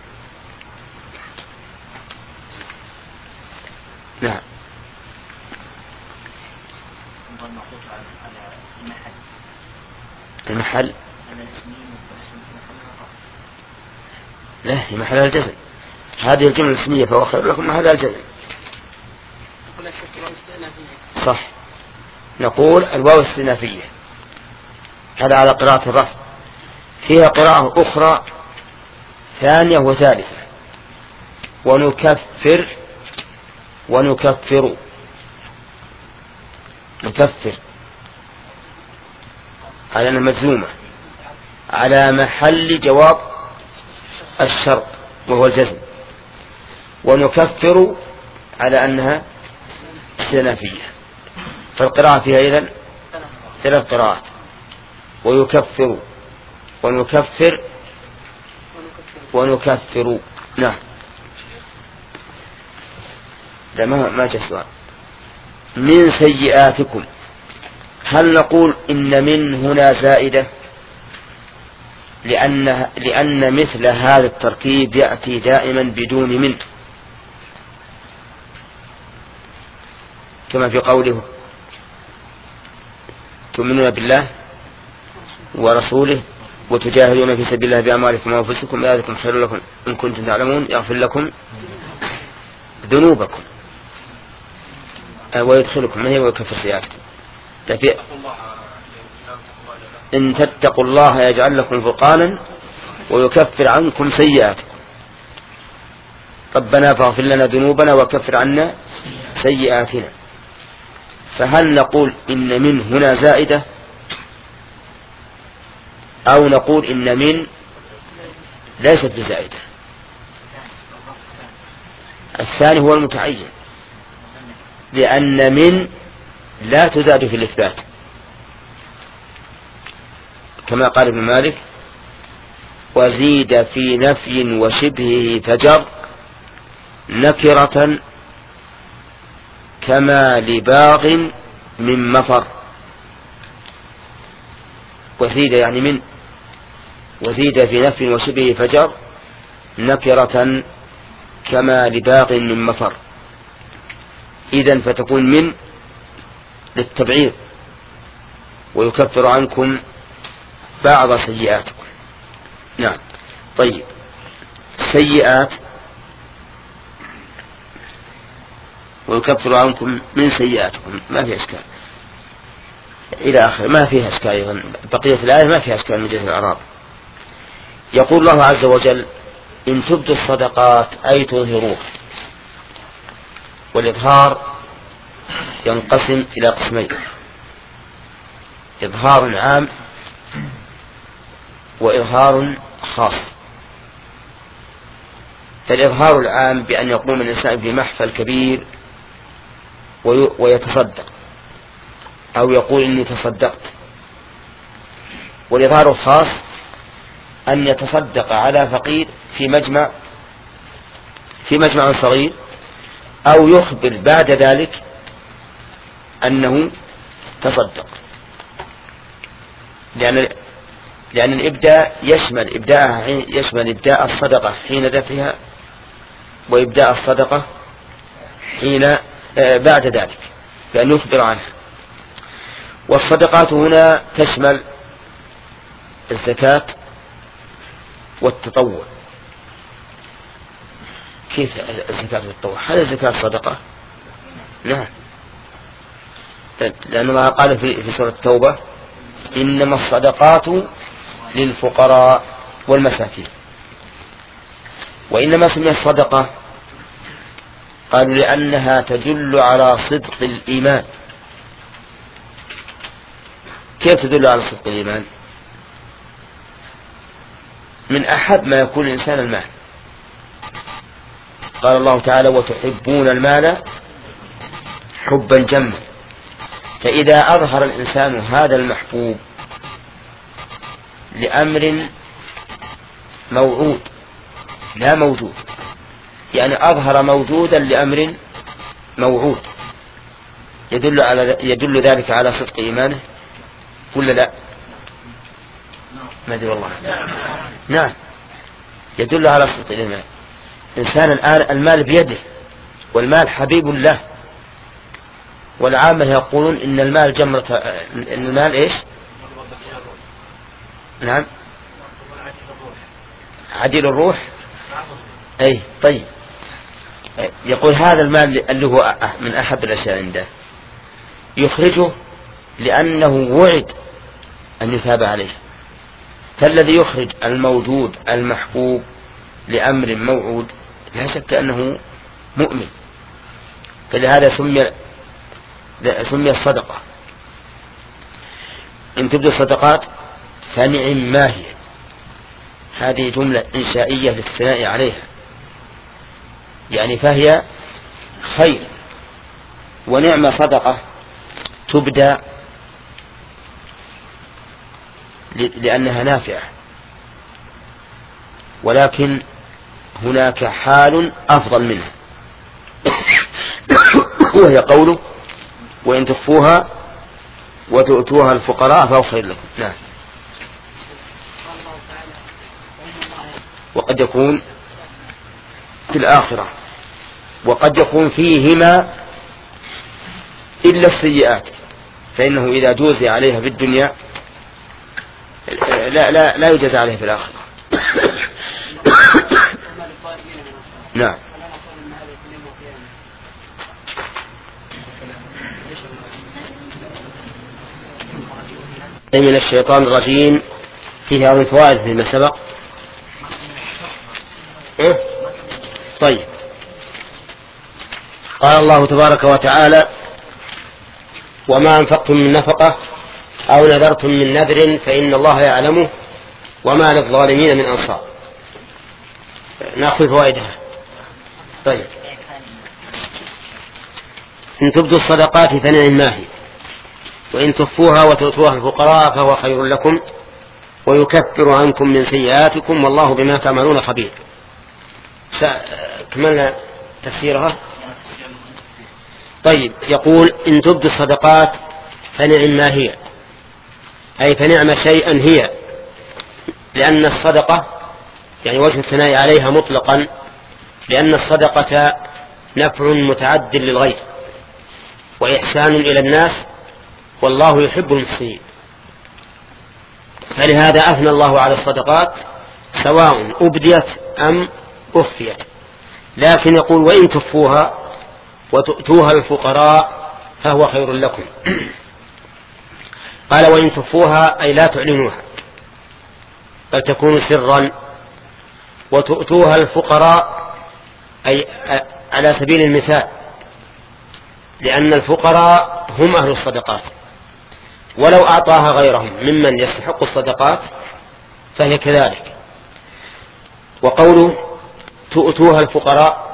نعم. المحل لا، هي محل الجزم. هذه الجملة الاسمية فهو خير لكم محل الجزم. صح، نقول الواو استئنافية، هذا على قراءة الرفع. فيها قراءة أخرى ثانية وثالثة، ونكفر ونكفر نكفر على أنها مجزومة على محل جواب الشرط وهو الجزم، ونكفر على أنها استئنافية. فالقراءة فيها إذن ثلاث قراءات: ويكفر ونكفر ونكفر. نعم. لا، ما ما جاء سؤال. من سيئاتكم، هل نقول إن من هنا زائدة؟ لأن لأن مثل هذا التركيب يأتي دائما بدون من، كما في قوله تؤمنون بالله ورسوله وتجاهدون في سبيل الله بأموالكم وأنفسكم ذلكم خير لكم إن كنتم تعلمون يغفر لكم ذنوبكم ويدخلكم، ما هي ويكفر سيئاتكم. إن تتقوا الله يجعل لكم فرقانا ويكفر عنكم سيئاتكم. ربنا فاغفر لنا ذنوبنا وكفر عنا سيئاتنا. فهل نقول إن من هنا زائدة، أو نقول إن من ليست بزائدة؟ الثاني هو المتعين، لأن من لا تزاد في الإثبات، كما قال ابن مالك: وزيد في نفي وشبهه فجر نكرة كما لباغ من مفر. وزيد يعني من، وزيد في نفي وشبهه فجر نكرة كما لباغ من مفر. إذن فتكون من للتبعيض، ويكفر عنكم بعض سيئاتكم. نعم. طيب سيئات ويكفر عنكم من سيئاتكم ما فيها إشكال إلى آخر، ما فيها إشكال أيضا. بقية الآية ما فيها إشكال من جهة الإعراب. يقول الله عز وجل: إن تبدوا الصدقات أي تظهروها. والإظهار ينقسم إلى قسمين: إظهار عام وإظهار خاص. فالإظهار العام بأن يقوم الإنسان في محفل كبير ويتصدق، أو يقول إني تصدقت. والإظهار الخاص أن يتصدق على فقير في مجمع في مجمع صغير، أو يخبر بعد ذلك أنه تصدق. لأن لأن الإبداء يشمل إبداء يشمل إبداء الصدقة حين دفعها، وإبداء الصدقة حين بعد ذلك بأن يخبر عنها. والصدقات هنا تشمل الزكاة والتطوع. كيف الزكاة والتطوع؟ هذا الزكاة صدقة؟ نعم، لأن الله قال في سورة التوبة: إنما الصدقات للفقراء والمساكين. وإنما سميت الصدقة قالوا لأنها تدل على صدق الإيمان، كيف تدل على صدق الإيمان؟ من أحب ما يكون الإنسان المال. قال الله تعالى وتحبون المال حبا جما. فإذا أظهر الإنسان هذا المحبوب لأمر موعود لا موجود، يعني أظهر موجودا لأمر موعود، يدل على يدل ذلك على صدق إيمانه ولا لا؟ ما أدري والله. نعم يدل على صدق الإيمان. إنسان الآن المال بيده والمال حبيب له، والعامة يقولون إن المال جمرة، إن المال إيش؟ نعم عديل الروح. أي طيب، يقول هذا المال اللي هو من أحب الأشياء عنده يخرجه لأنه وعد أن يثاب عليه. فالذي يخرج الموجود المحبوب لأمر موعود لا شك أنه مؤمن. فلهذا سمي سمي الصدقة. إن تبدو الصدقات فنعم ما هي. هذه جملة إنشائية للثناء عليها، يعني فهي خير. ونعم صدقة تبدأ لأنها نافعة، ولكن هناك حال أفضل منها وهي قوله وإن تخفوها وتؤتوها الفقراء فهو خير لكم. نعم. وقد يكون في الآخرة، وقد يكون فيهما إلا السيئات، فإنه إذا جوزي عليها في الدنيا لا لا لا يجزى عليها في الآخرة. نعم. من الشيطان الرجيم فيه هذه الفوائد فيما سبق. إيه؟ طيب، قال الله تبارك وتعالى وما أنفقتم من نفقة أو نذرتم من نذر فإن الله يعلمه وما للظالمين من أنصار. نأخذ فوائدها. طيب، إن تبدوا الصدقات فنعم ما هي، وإن تخفوها وتؤتوها الفقراء فهو خير لكم ويكفر عنكم من سيئاتكم والله بما تعملون خبير. كملنا تفسيرها. طيب، يقول إن تبدوا الصدقات فنعم ما هي، أي فنعم شيئا هي، لأن الصدقة يعني وجه الثناء عليها مطلقا، لأن الصدقة نفع متعد للغير وإحسان إلى الناس والله يحب المحسنين. فلهذا أثنى الله على الصدقات سواء أبديت أم أخفيت. لكن يقول وإن تخفوها وتؤتوها الفقراء فهو خير لكم. قال وإن تخفوها أي لا تعلنوها بل تكون سرا، وتؤتوها الفقراء أي على سبيل المثال، لأن الفقراء هم أهل الصدقات، ولو أعطاها غيرهم ممن يستحق الصدقات فهي كذلك. وقوله تؤتوها الفقراء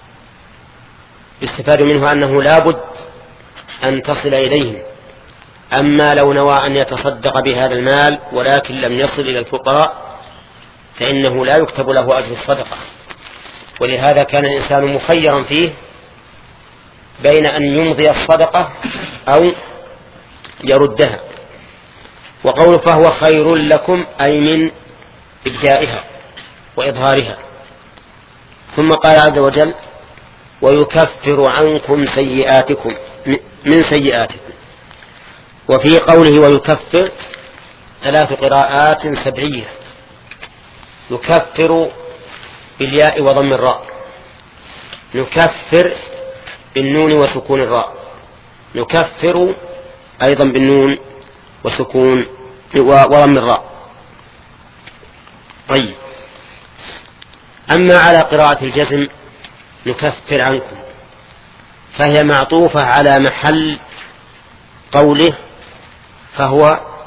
يستفاد منه أنه لا بد أن تصل إليهم. أما لو نوى أن يتصدق بهذا المال ولكن لم يصل إلى الفقراء فإنه لا يكتب له أجر الصدقة. ولهذا كان الإنسان مخيرا فيه بين أن يمضي الصدقة أو يردها. وقوله فهو خير لكم أي من إبدائها وإظهارها. ثم قال عز وجل ويكفر عنكم سيئاتكم من سيئاتكم. وفي قوله ويكفر ثلاث قراءات سبعية، يكفر بالياء وضم الراء، نكفر بالنون وسكون الراء، نكفر أيضا بالنون وسكون وضم الراء. طيب، أما على قراءة الجزم نكفر عنكم فهي معطوفة على محل قوله فهو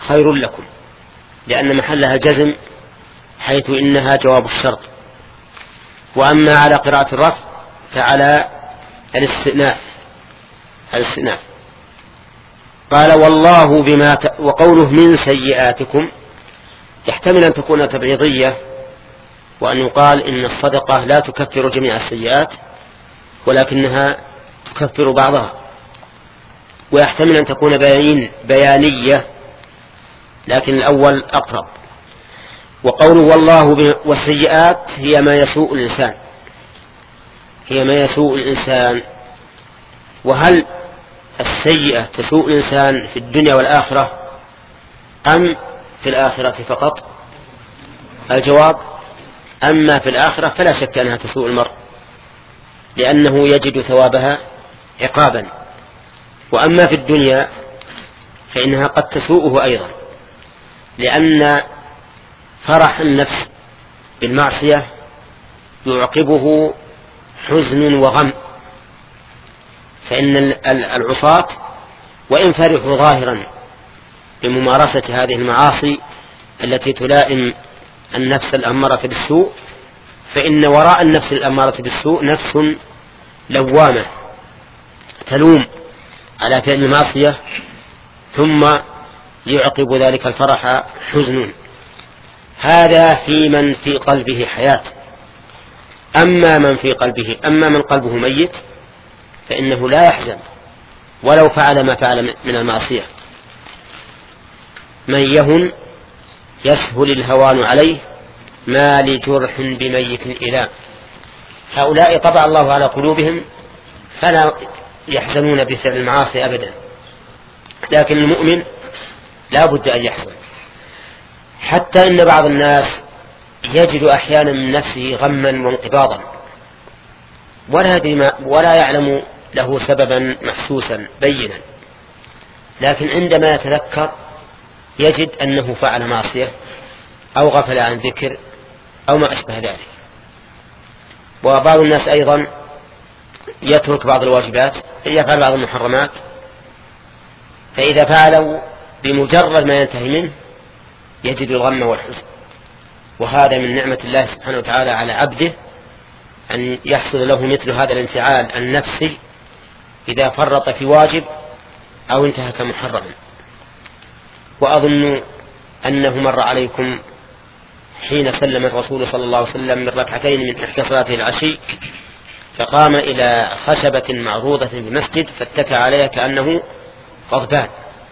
خير لكم، لأن محلها جزم حيث إنها جواب الشرط. وأما على قراءة الرفع فعلى الاستئناف الاستئناف قال والله بما ت... وقوله من سيئاتكم يحتمل أن تكون تبعيضية، وأن يقال إن الصدقة لا تكفر جميع السيئات ولكنها تكفر بعضها، ويحتمل أن تكون بيان بيانية، لكن الأول أقرب. وقوله والله ب... والسيئات هي ما يسوء الإنسان هي ما يسوء الإنسان وهل السيئة تسوء الإنسان في الدنيا والآخرة أم في الآخرة فقط؟ الجواب أما في الآخرة فلا شك أنها تسوء المرء، لأنه يجد ثوابها عقابا، وأما في الدنيا فإنها قد تسوءه أيضا، لأن فرح النفس بالمعصية يعقبه حزن وغم. فإن العصاة وإن فرحوا ظاهرا بممارسة هذه المعاصي التي تلائم النفس الأمارة بالسوء، فإن وراء النفس الأمارة بالسوء نفس لوامة تلوم على فعل المعصية، ثم يعقب ذلك الفرح حزن. هذا في من في قلبه حياة. أما من في قلبه أما من قلبه ميت فإنه لا يحزن ولو فعل ما فعل من المعصية. من يهن يسهل الهوان عليه ما لجرح بميت إله. هؤلاء طبع الله على قلوبهم فلا يحزنون بفعل المعاصي أبدا، لكن المؤمن لا بد أن يحزن. حتى إن بعض الناس يجد أحيانا من نفسه غما وانقباضا ولا يدري ما ولا يعلم له سببا محسوسا بينا، لكن عندما يتذكر يجد أنه فعل معصية أو غفل عن ذكر أو ما أشبه ذلك. وبعض الناس أيضا يترك بعض الواجبات، يفعل بعض المحرمات، فإذا فعلوا بمجرد ما ينتهي منه يجد الغم والحزن. وهذا من نعمة الله سبحانه وتعالى على عبده أن يحصل له مثل هذا الانفعال النفسي إذا فرط في واجب أو انتهك محرما. وأظن أنه مر عليكم حين سلم الرسول صلى الله عليه وسلم من ركعتين من إحدى صلاته العشي، فقام إلى خشبة معروضة في المسجد فاتكى عليها كأنه غضبان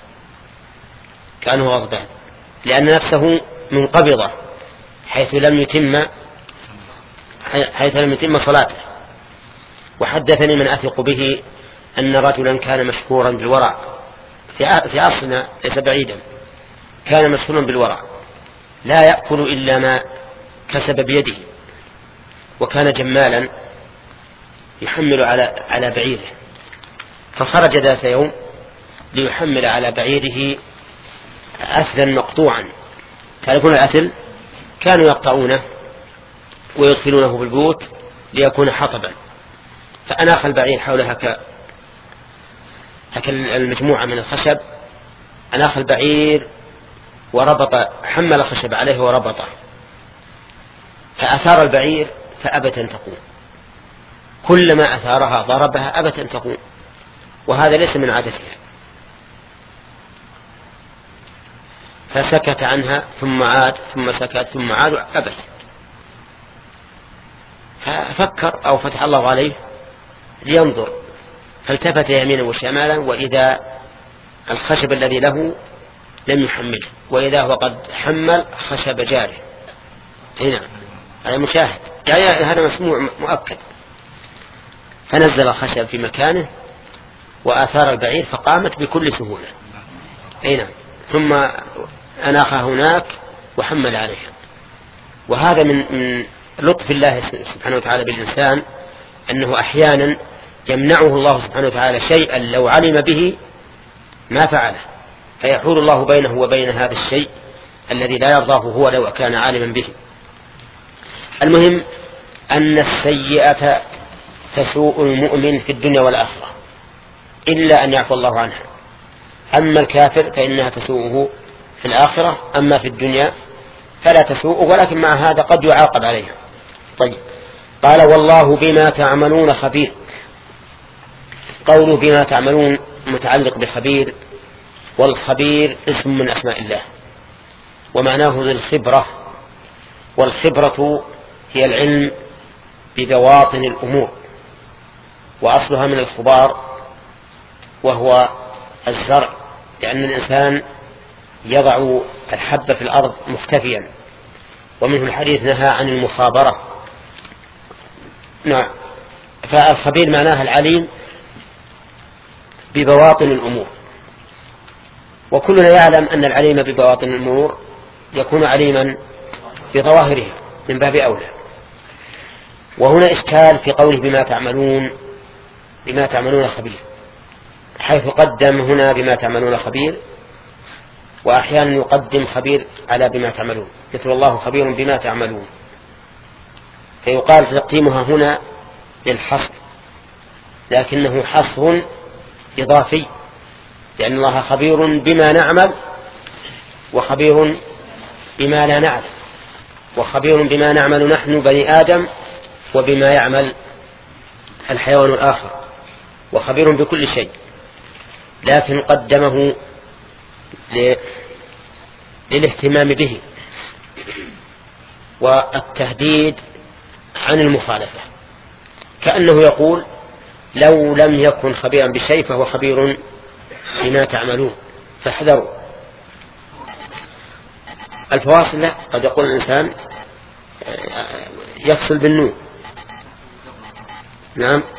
كأنه غضبان لأن نفسه منقبضة حيث لم يتم حيث لم يتم صلاته. وحدثني من أثق به أن رجلا كان مشهورا بالورع في عصرنا ليس بعيدا، كان مشهورا بالورع لا يأكل إلا ما كسب بيده، وكان جمالا يحمل على على بعيره، فخرج ذات يوم ليحمل على بعيره أثلا مقطوعا. تعرفون الأثل كانوا يقطعونه ويدخلونه بالبيوت ليكون حطبا، فأناخ البعير حول هكا هكا المجموعة من الخشب، أناخ البعير وربط حمل الخشب عليه وربطه، فأثار البعير فأبت أن تقوم، كلما أثارها ضربها أبت أن تقوم، وهذا ليس من عادتها. فسكت عنها ثم عاد ثم سكت ثم عاد أبت. ففكر أو فتح الله عليه لينظر، فالتفت يمينا وشمالا وإذا الخشب الذي له لم يحمله، وإذا هو قد حمل خشب جاره. هنا هذا مشاهد، يعني هذا مسموع مؤكد. فنزل الخشب في مكانه وآثار البعير فقامت بكل سهولة. هنا ثم أناخها هناك وحمل عليها. وهذا من من لطف الله سبحانه وتعالى بالإنسان، أنه أحيانا يمنعه الله سبحانه وتعالى شيئا لو علم به ما فعله، فيحول الله بينه وبين هذا الشيء الذي لا يرضاه هو لو كان عالما به. المهم أن السيئة تسوء المؤمن في الدنيا والآخرة إلا أن يعفو الله عنها. أما الكافر فإنها تسوءه في الآخرة، أما في الدنيا فلا تسوء، ولكن مع هذا قد يعاقب عليها. طيب، قال والله بما تعملون خبير. قوله بما تعملون متعلق بخبير، والخبير اسم من أسماء الله، ومعناه ذي الخبرة، والخبرة هي العلم ببواطن الأمور، وأصلها من الخبار وهو الزرع، لأن الإنسان يضع الحب في الأرض مختفيا، ومنه الحديث نهى عن المخابرة. نعم، فالخبير معناها العليم ببواطن الأمور، وكلنا يعلم أن العليم ببواطن الأمور يكون عليما بظواهرها من باب أولى. وهنا إشكال في قوله بما تعملون بما تعملون خبير، حيث قدم هنا بما تعملون خبير، وأحيانا يقدم خبير على بما تعملون، مثل الله خبير بما تعملون، فيقال تقديمها هنا للحصر، لكنه حصر إضافي، لأن الله خبير بما نعمل، وخبير بما لا نعلم، وخبير بما نعمل نحن بني آدم، وبما يعمل الحيوان الآخر، وخبير بكل شيء، لكن قدمه للاهتمام به والتهديد عن المخالفة، كأنه يقول لو لم يكن خبيرا بشيء فهو خبير بما تعملون فاحذروا. الفواصل لا، قد يقول الإنسان يفصل بالنون. نعم،